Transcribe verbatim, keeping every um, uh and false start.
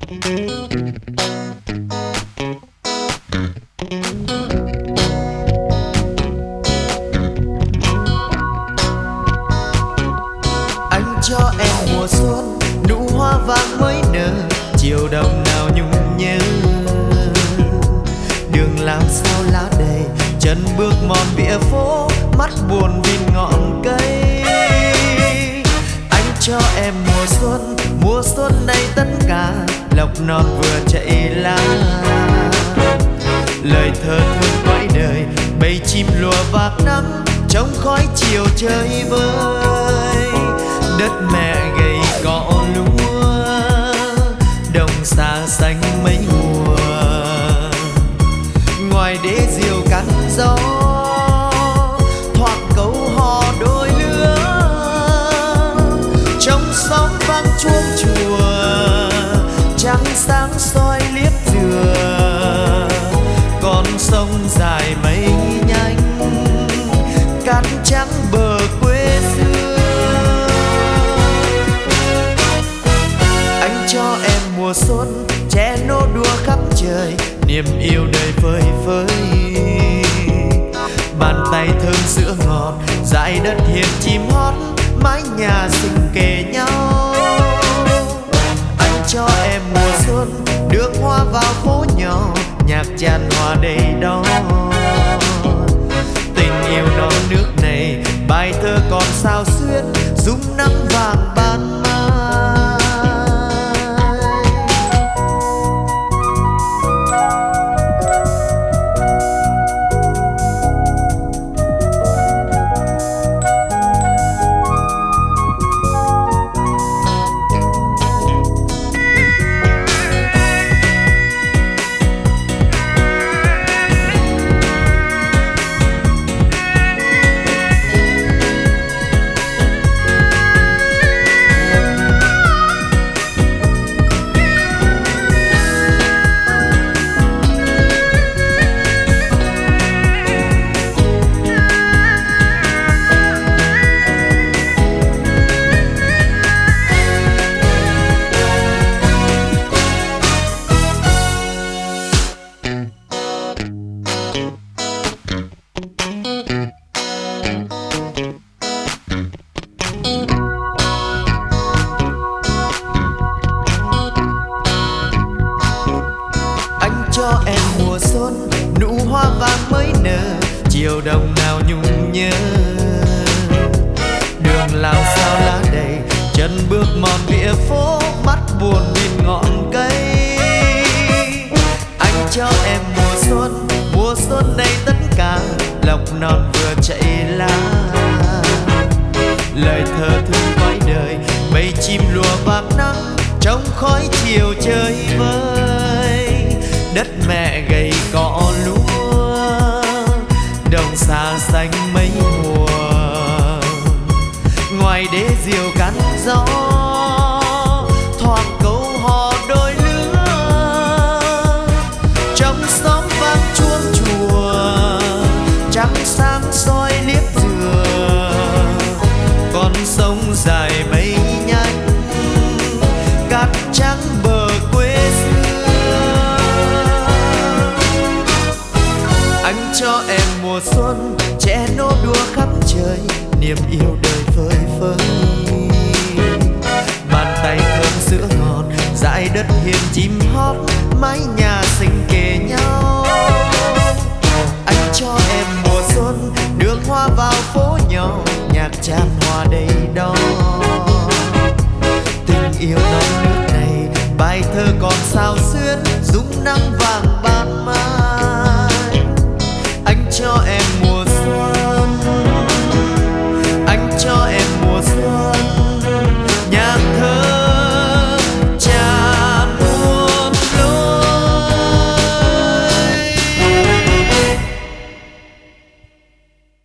Anh cho em mùa xuân nụ hoa vàng mới nở, chiều đông nào nhung nhớ. Đường làm sao lá đầy, chân bước mòn vỉa phố, mắt buồn vì ngọn cây. Anh cho em mùa xuân, mùa xuân này tất cả lộc non vừa chạy lá. Lời thơ thương cõi đời, bầy chim lùa vạc nắng, trong khói chiều chơi vơi. Đất mẹ gầy cỏ lúa, đồng xa xanh mấy mùa. Ngoài đế diều cắn gió, thoảng câu hò đôi lứa. Trong xóm vang chuông chùa, trăng sáng soi liếp dừa. Con sông dài mây nhanh, cát trắng bờ quê xưa. Anh cho em mùa xuân, trẻ nô đùa khắp trời, niềm yêu đời phơi phới. Bàn tay thơm sữa ngọt, dải đất hiền chim hót, mái nhà xinh kề nhau. Anh cho em mùa xuân, đưa hoa vào phố nhỏ, nhạc tràn hòa đầy đó. Tình yêu non nước này, bài thơ còn sao xuyến, dung nắng vàng ban mai. Cho em mùa xuân, nụ hoa vàng mới nở, chiều đông nào nhung nhớ. Đường lao sao lá đầy, chân bước mòn vỉa phố, mắt buồn nhìn ngọn cây. Anh cho em mùa xuân, mùa xuân này tất cả lộc non vừa chạy lá. Lời thơ thương cõi đời, bầy chim lùa vạc nắng, trong khói chiều chơi vơi. Đất mẹ gầy cỏ lúa, đồng xa xanh mấy mùa. Ngoài đế diều cắn gió, thoảng câu hò đôi lứa. Trong xóm vang chuông chùa, trăng sáng soi liếp dừa. Con sông dài mây nhanh, cát trắng bờ quê xưa. Anh cho em mùa xuân, trẻ nô đùa khắp trời, niềm yêu đời phơi phới. Bàn tay thơm sữa ngọt, dải đất hiền chim hót, mái nhà xinh kề nhau. Anh cho em mùa xuân, đưa hoa vào phố nhỏ, nhạc tràn hòa đầy đó. Tình yêu non nước này, bài thơ còn sao xuyến, dung nắng